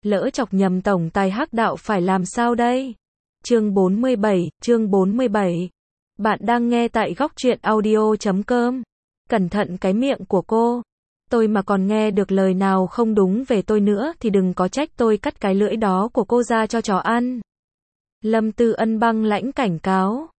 lỡ chọc nhầm tổng tài Hắc Đạo phải làm sao đây? Chương 47. Bạn đang nghe tại góc truyện audio.com. Cẩn thận cái miệng của cô. Tôi mà còn nghe được lời nào không đúng về tôi nữa thì đừng có trách tôi cắt cái lưỡi đó của cô ra cho chó ăn. Lâm Tư Ân băng lãnh cảnh cáo.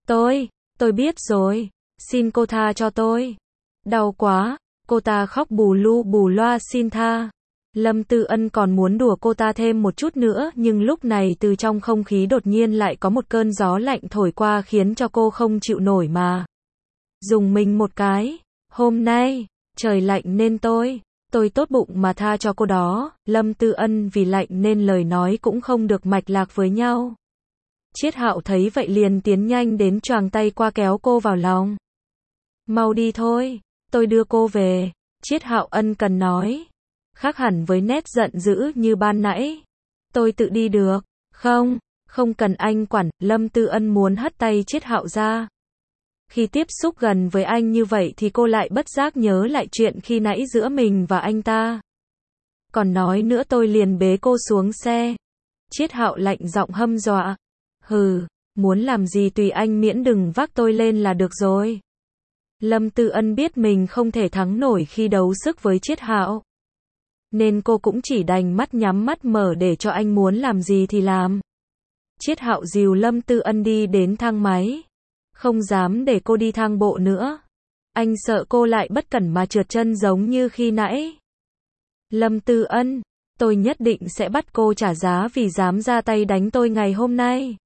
Tôi biết rồi. Xin cô tha cho tôi. Đau quá. Cô ta khóc bù lu bù loa xin tha. Lâm Tư Ân còn muốn đùa cô ta thêm một chút nữa, nhưng lúc này từ trong không khí đột nhiên lại có một cơn gió lạnh thổi qua khiến cho cô không chịu nổi mà dùng mình một cái. Hôm nay, trời lạnh nên tôi tốt bụng mà tha cho cô đó. Lâm Tư Ân vì lạnh nên lời nói cũng không được mạch lạc với nhau. Chiết Hạo thấy vậy liền tiến nhanh đến choàng tay qua kéo cô vào lòng. Mau đi thôi, tôi đưa cô về. Chiết Hạo ân cần nói. Khác hẳn với nét giận dữ như ban nãy. Tôi tự đi được. Không cần anh quản. Lâm Tư Ân muốn hất tay Chiết Hạo ra. Khi tiếp xúc gần với anh như vậy thì cô lại bất giác nhớ lại chuyện khi nãy giữa mình và anh ta. Còn nói nữa tôi liền bế cô xuống xe. Chiết Hạo lạnh giọng hâm dọa. Hừ, muốn làm gì tùy anh miễn đừng vác tôi lên là được rồi. Lâm Tư Ân biết mình không thể thắng nổi khi đấu sức với Chiết Hạo, nên cô cũng chỉ đành mắt nhắm mắt mở để cho anh muốn làm gì thì làm. Chiết Hạo dìu Lâm Tư Ân đi đến thang máy. Không dám để cô đi thang bộ nữa. Anh sợ cô lại bất cẩn mà trượt chân giống như khi nãy. Lâm Tư Ân, tôi nhất định sẽ bắt cô trả giá vì dám ra tay đánh tôi ngày hôm nay.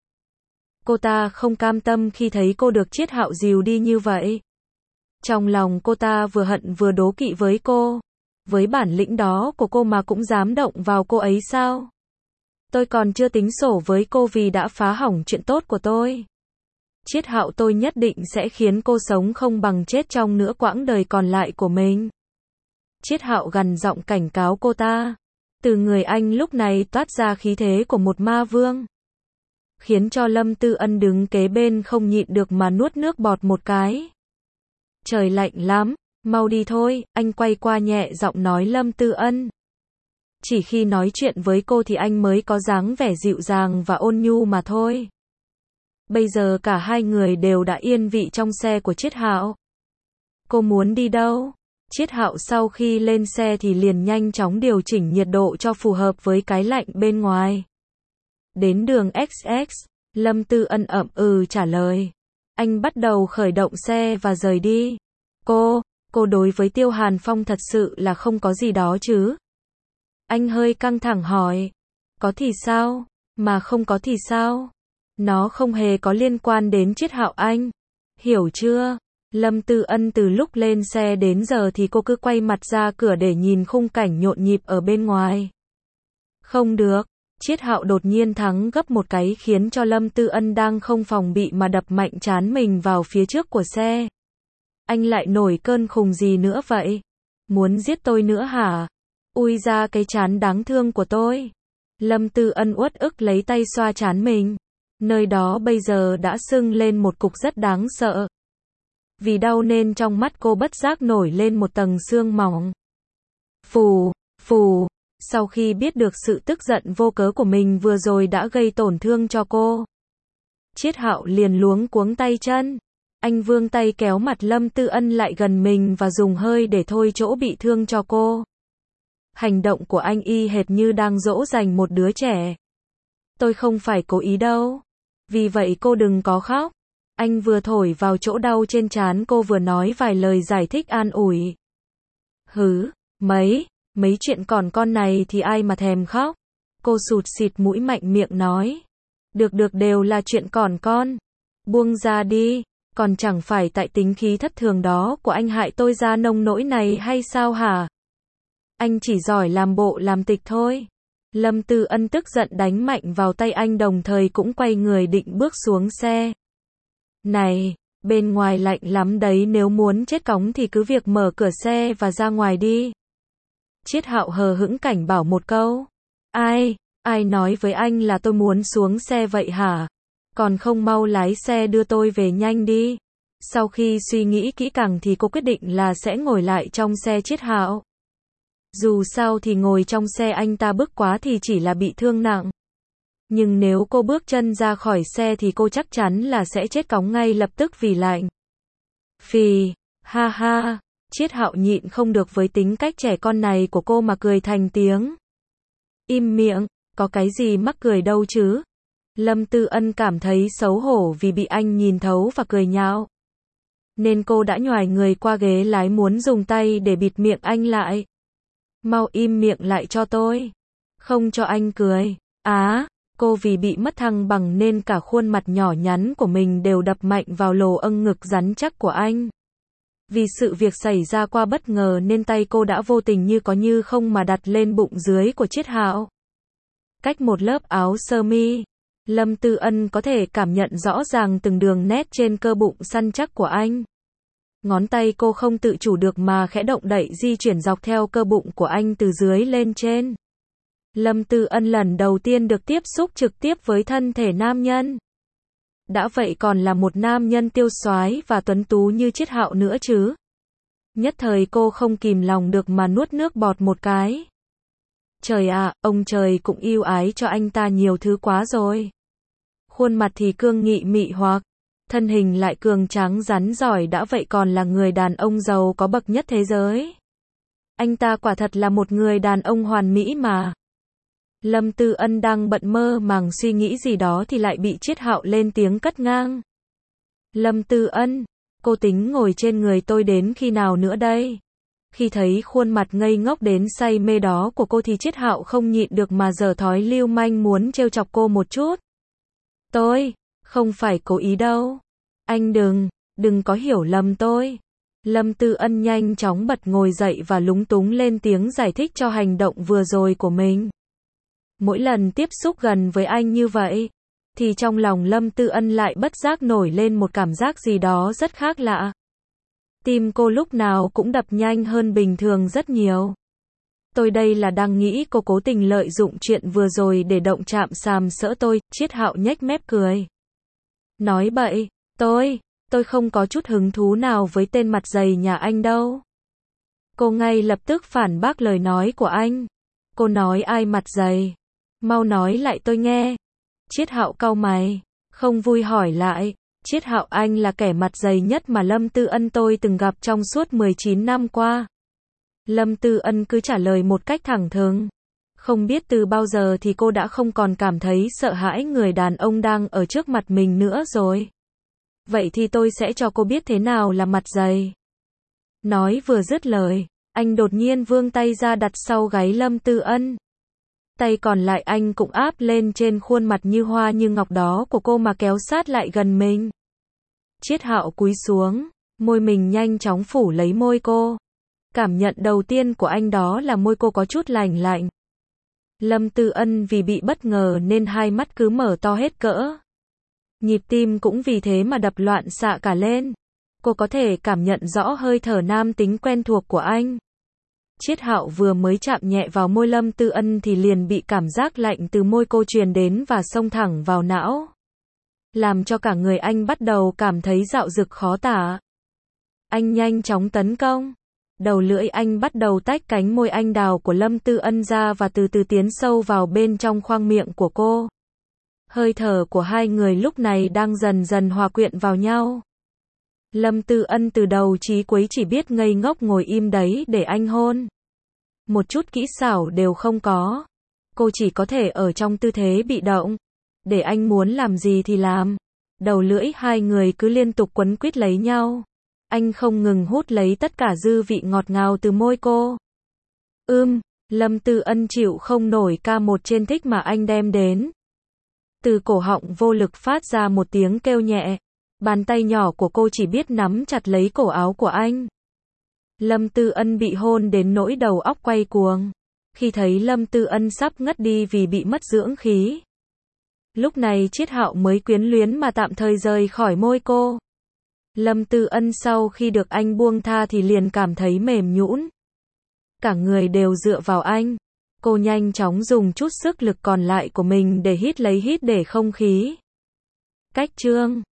Cô ta không cam tâm khi thấy cô được Chiết Hạo dìu đi như vậy. Trong lòng cô ta vừa hận vừa đố kỵ với cô. Với bản lĩnh đó của cô mà cũng dám động vào cô ấy sao? Tôi còn chưa tính sổ với cô vì đã phá hỏng chuyện tốt của tôi. Chiết Hạo, tôi nhất định sẽ khiến cô sống không bằng chết trong nửa quãng đời còn lại của mình. Chiết Hạo gằn giọng cảnh cáo cô ta. Từ người anh lúc này toát ra khí thế của một ma vương, khiến cho Lâm Tư Ân đứng kế bên không nhịn được mà nuốt nước bọt một cái. Trời lạnh lắm, mau đi thôi. Anh quay qua nhẹ giọng nói Lâm Tư Ân. Chỉ khi nói chuyện với cô thì anh mới có dáng vẻ dịu dàng và ôn nhu mà thôi. Bây giờ cả hai người đều đã yên vị trong xe của Chiết Hạo. Cô muốn đi đâu? Chiết Hạo sau khi lên xe thì liền nhanh chóng điều chỉnh nhiệt độ cho phù hợp với cái lạnh bên ngoài. Đến đường XX, Lâm Tư Ân ậm ừ trả lời. Anh bắt đầu khởi động xe và rời đi. Cô đối với Tiêu Hàn Phong thật sự là không có gì đó chứ? Anh hơi căng thẳng hỏi. Có thì sao? Mà không có thì sao? Nó không hề có liên quan đến Chiết Hạo anh. Hiểu chưa? Lâm Tư Ân từ lúc lên xe đến giờ thì cô cứ quay mặt ra cửa để nhìn khung cảnh nhộn nhịp ở bên ngoài. Không được. Chiết Hạo đột nhiên thắng gấp một cái khiến cho Lâm Tư Ân đang không phòng bị mà đập mạnh trán mình vào phía trước của xe. Anh lại nổi cơn khùng gì nữa vậy? Muốn giết tôi nữa hả? Ui ra cái trán đáng thương của tôi. Lâm Tư Ân uất ức lấy tay xoa trán mình. Nơi đó bây giờ đã sưng lên một cục rất đáng sợ. Vì đau nên trong mắt cô bất giác nổi lên một tầng sương mỏng. Phù. Sau khi biết được sự tức giận vô cớ của mình vừa rồi đã gây tổn thương cho cô, Chiết Hạo liền luống cuống tay chân. Anh vươn tay kéo mặt Lâm Tư Ân lại gần mình và dùng hơi để thôi chỗ bị thương cho cô. Hành động của anh y hệt như đang dỗ dành một đứa trẻ. Tôi không phải cố ý đâu. Vì vậy cô đừng có khóc. Anh vừa thổi vào chỗ đau trên trán cô vừa nói vài lời giải thích an ủi. Hứ, mấy chuyện còn con này thì ai mà thèm khóc. Cô sụt xịt mũi mạnh miệng nói. Được đều là chuyện còn con. Buông ra đi. Còn chẳng phải tại tính khí thất thường đó của anh hại tôi ra nông nỗi này hay sao hả? Anh chỉ giỏi làm bộ làm tịch thôi. Lâm Tư Ân tức giận đánh mạnh vào tay anh đồng thời cũng quay người định bước xuống xe. Này, bên ngoài lạnh lắm đấy, nếu muốn chết cóng thì cứ việc mở cửa xe và ra ngoài đi. Chiết Hạo hờ hững cảnh bảo một câu. Ai nói với anh là tôi muốn xuống xe vậy hả? Còn không mau lái xe đưa tôi về nhanh đi. Sau khi suy nghĩ kỹ càng thì cô quyết định là sẽ ngồi lại trong xe Chiết Hạo. Dù sao thì ngồi trong xe anh ta bức quá thì chỉ là bị thương nặng. Nhưng nếu cô bước chân ra khỏi xe thì cô chắc chắn là sẽ chết cóng ngay lập tức vì lạnh. Phì, ha ha, Chiết Hạo nhịn không được với tính cách trẻ con này của cô mà cười thành tiếng. Im miệng, có cái gì mắc cười đâu chứ. Lâm Tư Ân cảm thấy xấu hổ vì bị anh nhìn thấu và cười nhạo. Nên cô đã nhoài người qua ghế lái muốn dùng tay để bịt miệng anh lại. Mau im miệng lại cho tôi. Không cho anh cười. Cô vì bị mất thăng bằng nên cả khuôn mặt nhỏ nhắn của mình đều đập mạnh vào lồ âng ngực rắn chắc của anh. Vì sự việc xảy ra qua bất ngờ nên tay cô đã vô tình như có như không mà đặt lên bụng dưới của Chiết Hạo. Cách một lớp áo sơ mi, Lâm Tư Ân có thể cảm nhận rõ ràng từng đường nét trên cơ bụng săn chắc của anh. Ngón tay cô không tự chủ được mà khẽ động đậy di chuyển dọc theo cơ bụng của anh từ dưới lên trên. Lâm Tư Ân lần đầu tiên được tiếp xúc trực tiếp với thân thể nam nhân. Đã vậy còn là một nam nhân tiêu soái và tuấn tú như Chiết Hạo nữa chứ. Nhất thời cô không kìm lòng được mà nuốt nước bọt một cái. Trời ạ, ông trời cũng yêu ái cho anh ta nhiều thứ quá rồi. Khuôn mặt thì cương nghị mị hoặc, thân hình lại cường tráng rắn giỏi, đã vậy còn là người đàn ông giàu có bậc nhất thế giới. Anh ta quả thật là một người đàn ông hoàn mỹ mà. Lâm Tư Ân đang bận mơ màng suy nghĩ gì đó thì lại bị Chiết Hạo lên tiếng cắt ngang. Lâm Tư Ân, cô tính ngồi trên người tôi đến khi nào nữa đây? Khi thấy khuôn mặt ngây ngốc đến say mê đó của cô thì Chiết Hạo không nhịn được mà giở thói lưu manh muốn trêu chọc cô một chút. Tôi không phải cố ý đâu. Anh đừng có hiểu lầm tôi. Lâm Tư Ân nhanh chóng bật ngồi dậy và lúng túng lên tiếng giải thích cho hành động vừa rồi của mình. Mỗi lần tiếp xúc gần với anh như vậy, thì trong lòng Lâm Tư Ân lại bất giác nổi lên một cảm giác gì đó rất khác lạ. Tim cô lúc nào cũng đập nhanh hơn bình thường rất nhiều. Tôi đây là đang nghĩ cô cố tình lợi dụng chuyện vừa rồi để động chạm sàm sỡ tôi. Chiết Hạo nhếch mép cười. Nói bậy, tôi không có chút hứng thú nào với tên mặt dày nhà anh đâu. Cô ngay lập tức phản bác lời nói của anh. Cô nói ai mặt dày? Mau nói lại tôi nghe. Chiết Hạo cau mày, không vui hỏi lại. Chiết Hạo, anh là kẻ mặt dày nhất mà Lâm Tư Ân tôi từng gặp trong suốt 19 năm qua. Lâm Tư Ân cứ trả lời một cách thẳng thừng. Không biết từ bao giờ thì cô đã không còn cảm thấy sợ hãi người đàn ông đang ở trước mặt mình nữa rồi. Vậy thì tôi sẽ cho cô biết thế nào là mặt dày. Nói vừa dứt lời, anh đột nhiên vươn tay ra đặt sau gáy Lâm Tư Ân. Tay còn lại anh cũng áp lên trên khuôn mặt như hoa như ngọc đó của cô mà kéo sát lại gần mình. Chiết Hạo cúi xuống, môi mình nhanh chóng phủ lấy môi cô. Cảm nhận đầu tiên của anh đó là môi cô có chút lạnh lạnh. Lâm Tư Ân vì bị bất ngờ nên hai mắt cứ mở to hết cỡ. Nhịp tim cũng vì thế mà đập loạn xạ cả lên. Cô có thể cảm nhận rõ hơi thở nam tính quen thuộc của anh. Chiết Hạo vừa mới chạm nhẹ vào môi Lâm Tư Ân thì liền bị cảm giác lạnh từ môi cô truyền đến và xông thẳng vào não. Làm cho cả người anh bắt đầu cảm thấy dạo dực khó tả. Anh nhanh chóng tấn công. Đầu lưỡi anh bắt đầu tách cánh môi anh đào của Lâm Tư Ân ra và từ từ tiến sâu vào bên trong khoang miệng của cô. Hơi thở của hai người lúc này đang dần dần hòa quyện vào nhau. Lâm Tư Ân từ đầu chí cuối chỉ biết ngây ngốc ngồi im đấy để anh hôn. Một chút kỹ xảo đều không có. Cô chỉ có thể ở trong tư thế bị động. Để anh muốn làm gì thì làm. Đầu lưỡi hai người cứ liên tục quấn quýt lấy nhau. Anh không ngừng hút lấy tất cả dư vị ngọt ngào từ môi cô. Lâm Tư Ân chịu không nổi ca một trên thích mà anh đem đến. Từ cổ họng vô lực phát ra một tiếng kêu nhẹ. Bàn tay nhỏ của cô chỉ biết nắm chặt lấy cổ áo của anh. Lâm Tư Ân bị hôn đến nỗi đầu óc quay cuồng. Khi thấy Lâm Tư Ân sắp ngất đi vì bị mất dưỡng khí. Lúc này Chiết Hạo mới quyến luyến mà tạm thời rời khỏi môi cô. Lâm Tư Ân sau khi được anh buông tha thì liền cảm thấy mềm nhũn. Cả người đều dựa vào anh. Cô nhanh chóng dùng chút sức lực còn lại của mình để hít lấy hít để không khí. Cách chương